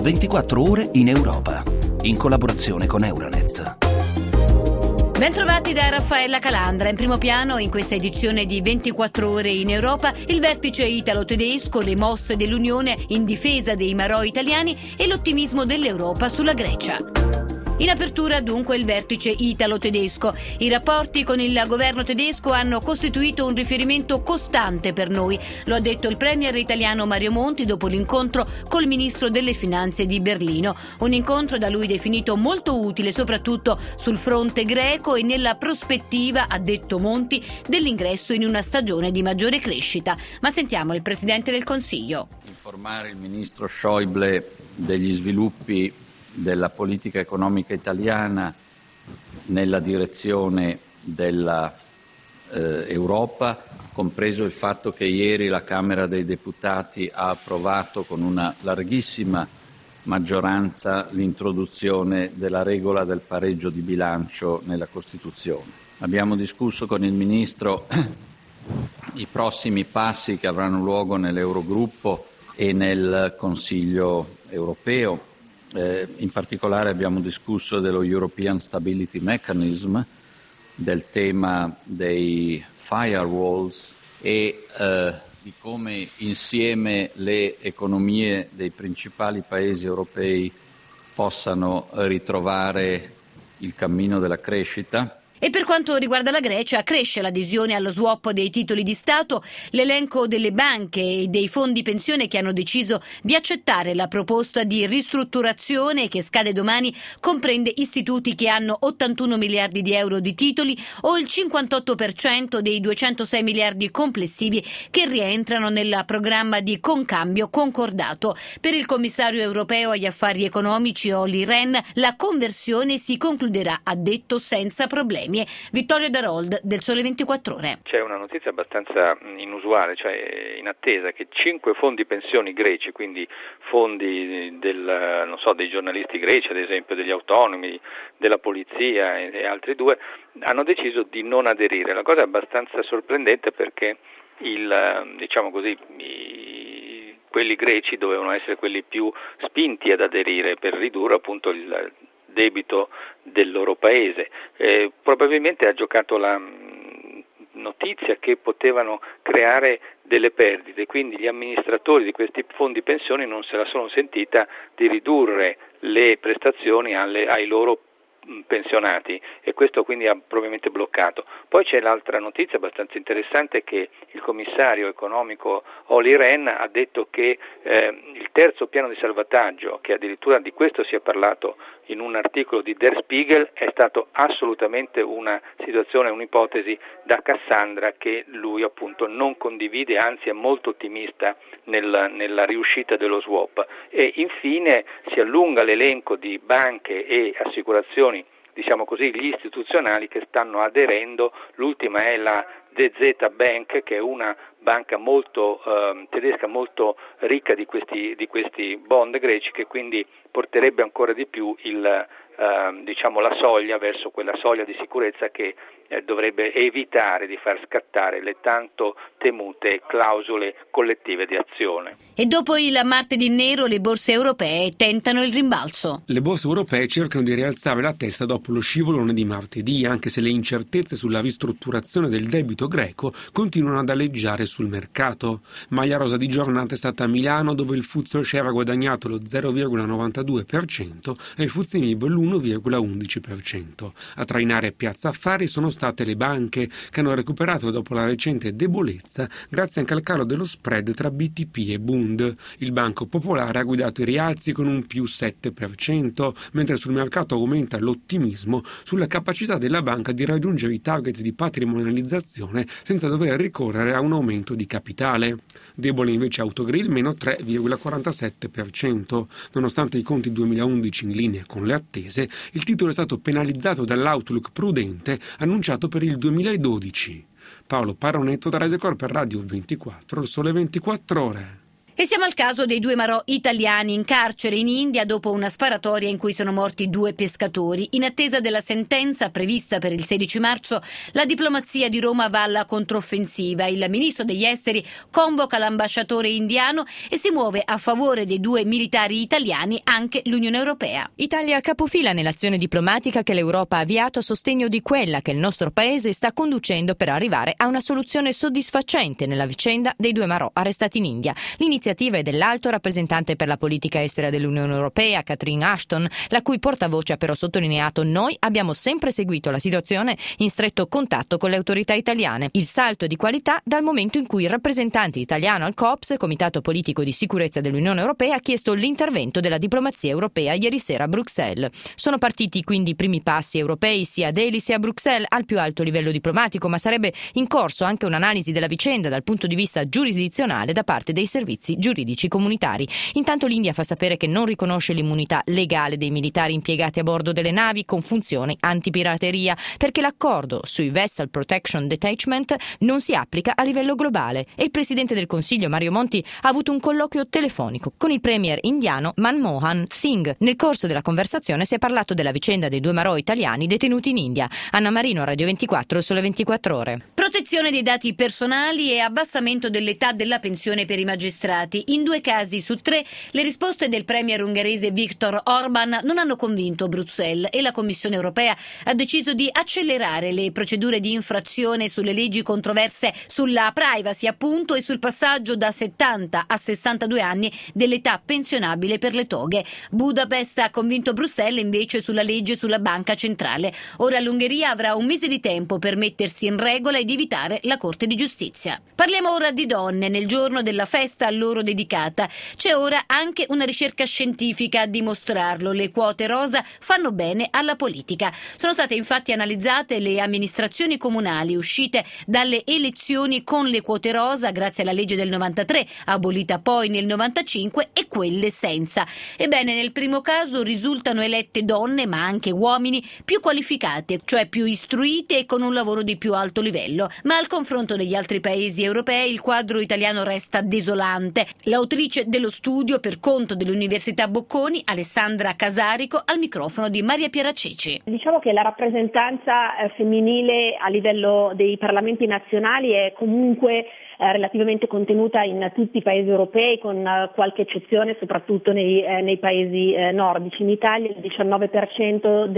24 ore in Europa, in collaborazione con Euronet. Bentrovati da Raffaella Calandra. In primo piano, in questa edizione di 24 ore in Europa, il vertice italo-tedesco, le mosse dell'Unione in difesa dei marò italiani e l'ottimismo dell'Europa sulla Grecia. In apertura dunque il vertice italo-tedesco. I rapporti con il governo tedesco hanno costituito un riferimento costante per noi, lo ha detto il premier italiano Mario Monti dopo l'incontro col ministro delle finanze di Berlino. Un incontro da lui definito molto utile soprattutto sul fronte greco e nella prospettiva, ha detto Monti, dell'ingresso in una stagione di maggiore crescita. Ma sentiamo il Presidente del Consiglio. Informare il ministro Schäuble degli sviluppi della politica economica italiana nella direzione della Europa, compreso il fatto che ieri la Camera dei Deputati ha approvato con una larghissima maggioranza l'introduzione della regola del pareggio di bilancio nella Costituzione. Abbiamo discusso con il Ministro i prossimi passi che avranno luogo nell'Eurogruppo e nel Consiglio europeo. In particolare abbiamo discusso dello European Stability Mechanism, del tema dei firewalls e di come insieme le economie dei principali paesi europei possano ritrovare il cammino della crescita. E per quanto riguarda la Grecia, cresce l'adesione allo swap dei titoli di Stato. L'elenco delle banche e dei fondi pensione che hanno deciso di accettare la proposta di ristrutturazione che scade domani comprende istituti che hanno 81 miliardi di euro di titoli o il 58% dei 206 miliardi complessivi che rientrano nel programma di concambio concordato. Per il commissario europeo agli affari economici Olli Rehn la conversione si concluderà, ha detto, senza problemi. Vittorio Darold del Sole 24 Ore. C'è una notizia abbastanza inusuale, cioè in attesa che 5 fondi pensioni greci, quindi fondi dei giornalisti greci, ad esempio degli autonomi, della polizia e altri 2, hanno deciso di non aderire. La cosa è abbastanza sorprendente perché quelli greci dovevano essere quelli più spinti ad aderire per ridurre appunto il debito del loro paese. Probabilmente ha giocato la notizia che potevano creare delle perdite, quindi gli amministratori di questi fondi pensioni non se la sono sentita di ridurre le prestazioni ai loro pensionati e questo quindi ha probabilmente bloccato. Poi c'è l'altra notizia abbastanza interessante che il commissario economico Olli Rehn ha detto che il terzo piano di salvataggio, che addirittura di questo si è parlato in un articolo di Der Spiegel, è stato assolutamente una situazione, un'ipotesi da Cassandra che lui appunto non condivide, anzi è molto ottimista nella riuscita dello swap. E infine si allunga l'elenco di banche e assicurazioni, diciamo così, gli istituzionali che stanno aderendo. L'ultima è la DZ Bank, che è una banca molto tedesca, molto ricca di questi bond greci, che quindi porterebbe ancora di più la soglia verso quella soglia di sicurezza che dovrebbe evitare di far scattare le tanto temute clausole collettive di azione. E dopo il martedì nero le borse europee tentano il rimbalzo. Le borse europee cercano di rialzare la testa dopo lo scivolone di martedì, anche se le incertezze sulla ristrutturazione del debito greco continuano ad aleggiare sul mercato. Maglia rosa di giornata è stata a Milano, dove il FTSE Share ha guadagnato lo 0,92% e il FTSE MIB l'1,11%. A trainare Piazza Affari sono state le banche, che hanno recuperato dopo la recente debolezza grazie anche al calo dello spread tra BTP e Bund. Il Banco Popolare ha guidato i rialzi con un più 7%, mentre sul mercato aumenta l'ottimismo sulla capacità della banca di raggiungere i target di patrimonializzazione senza dover ricorrere a un aumento di capitale. Debole invece Autogrill, meno 3,47%. Nonostante i conti 2011 in linea con le attese, il titolo è stato penalizzato dall'outlook prudente annunciato per il 2012. Paolo Paronetto da Radio Cor per Radio 24, il Sole 24 Ore. E siamo al caso dei 2 marò italiani in carcere in India dopo una sparatoria in cui sono morti 2 pescatori. In attesa della sentenza prevista per il 16 marzo, la diplomazia di Roma va alla controffensiva. Il ministro degli esteri convoca l'ambasciatore indiano e si muove a favore dei 2 militari italiani anche l'Unione Europea. Italia capofila nell'azione diplomatica che l'Europa ha avviato a sostegno di quella che il nostro paese sta conducendo per arrivare a una soluzione soddisfacente nella vicenda dei 2 marò arrestati in India. L'iniziativa è dell'alto rappresentante per la politica estera dell'Unione Europea, Catherine Ashton, la cui portavoce ha però sottolineato: noi abbiamo sempre seguito la situazione in stretto contatto con le autorità italiane. Il salto è di qualità dal momento in cui il rappresentante italiano al COPS, Comitato Politico di Sicurezza dell'Unione Europea, ha chiesto l'intervento della diplomazia europea ieri sera a Bruxelles. Sono partiti quindi i primi passi europei sia a Delhi sia a Bruxelles al più alto livello diplomatico, ma sarebbe in corso anche un'analisi della vicenda dal punto di vista giurisdizionale da parte dei servizi giuridici comunitari. Intanto l'India fa sapere che non riconosce l'immunità legale dei militari impiegati a bordo delle navi con funzioni antipirateria, perché l'accordo sui Vessel Protection Detachment non si applica a livello globale, e il presidente del Consiglio Mario Monti ha avuto un colloquio telefonico con il premier indiano Manmohan Singh. Nel corso della conversazione si è parlato della vicenda dei 2 marò italiani detenuti in India. Anna Marino, Radio 24, Sole 24 Ore. Protezione dei dati personali e abbassamento dell'età della pensione per i magistrati. In 2 casi su 3 le risposte del premier ungherese Viktor Orban non hanno convinto Bruxelles e la Commissione europea ha deciso di accelerare le procedure di infrazione sulle leggi controverse sulla privacy, appunto, e sul passaggio da 70 a 62 anni dell'età pensionabile per le toghe. Budapest ha convinto Bruxelles invece sulla legge sulla banca centrale. Ora l'Ungheria avrà un mese di tempo per mettersi in regola ed evitare la Corte di Giustizia. Parliamo ora di donne. Nel giorno della festa a loro dedicata c'è ora anche una ricerca scientifica a dimostrarlo. Le quote rosa fanno bene alla politica. Sono state infatti analizzate le amministrazioni comunali uscite dalle elezioni con le quote rosa grazie alla legge del 93, abolita poi nel 95, e quelle senza. Ebbene, nel primo caso risultano elette donne, ma anche uomini più qualificate, cioè più istruite e con un lavoro di più alto livello. Ma al confronto degli altri paesi europei il quadro italiano resta desolante. L'autrice dello studio, per conto dell'Università Bocconi, Alessandra Casarico, al microfono di Maria Piera Ceci. Diciamo che la rappresentanza femminile a livello dei parlamenti nazionali è comunque relativamente contenuta in tutti i paesi europei, con qualche eccezione soprattutto nei paesi nordici. In Italia il 19%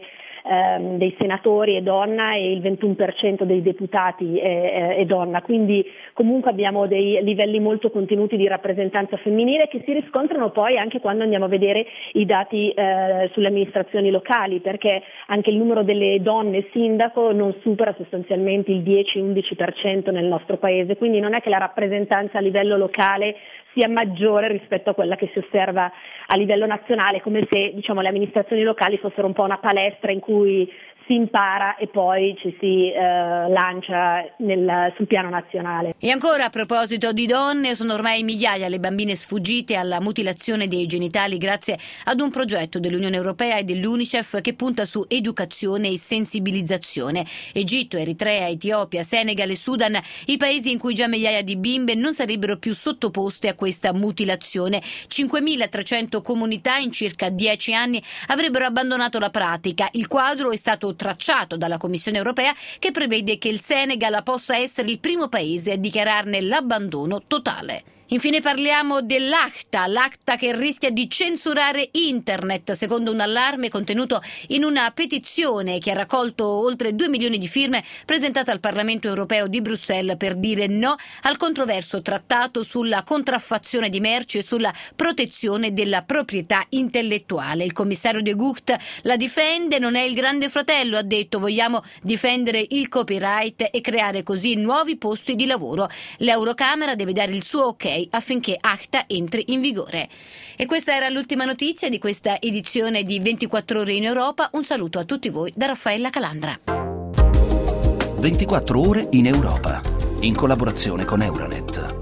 dei senatori è donna e il 21% dei deputati è donna, quindi comunque abbiamo dei livelli molto contenuti di rappresentanza femminile che si riscontrano poi anche quando andiamo a vedere i dati sulle amministrazioni locali, perché anche il numero delle donne sindaco non supera sostanzialmente il 10-11% nel nostro paese, quindi non è che la rappresentanza a livello locale sia maggiore rispetto a quella che si osserva a livello nazionale, come se le amministrazioni locali fossero un po' una palestra in cui si impara e poi ci si lancia sul piano nazionale. E ancora, a proposito di donne, sono ormai migliaia le bambine sfuggite alla mutilazione dei genitali grazie ad un progetto dell'Unione Europea e dell'UNICEF che punta su educazione e sensibilizzazione. Egitto, Eritrea, Etiopia, Senegal e Sudan, i paesi in cui già migliaia di bimbe non sarebbero più sottoposte a questa mutilazione. 5.300 comunità in circa 10 anni avrebbero abbandonato la pratica. Il quadro è stato tracciato dalla Commissione europea, che prevede che il Senegal possa essere il primo paese a dichiararne l'abbandono totale. Infine parliamo l'ACTA che rischia di censurare internet, secondo un allarme contenuto in una petizione che ha raccolto oltre 2 milioni di firme presentata al Parlamento europeo di Bruxelles per dire no al controverso trattato sulla contraffazione di merci e sulla protezione della proprietà intellettuale. Il commissario De Gucht la difende, non è il grande fratello, ha detto, vogliamo difendere il copyright e creare così nuovi posti di lavoro. L'Eurocamera deve dare il suo ok affinché ACTA entri in vigore. E questa era l'ultima notizia di questa edizione di 24 ore in Europa. Un saluto a tutti voi da Raffaella Calandra. 24 ore in Europa, in collaborazione con Euronet.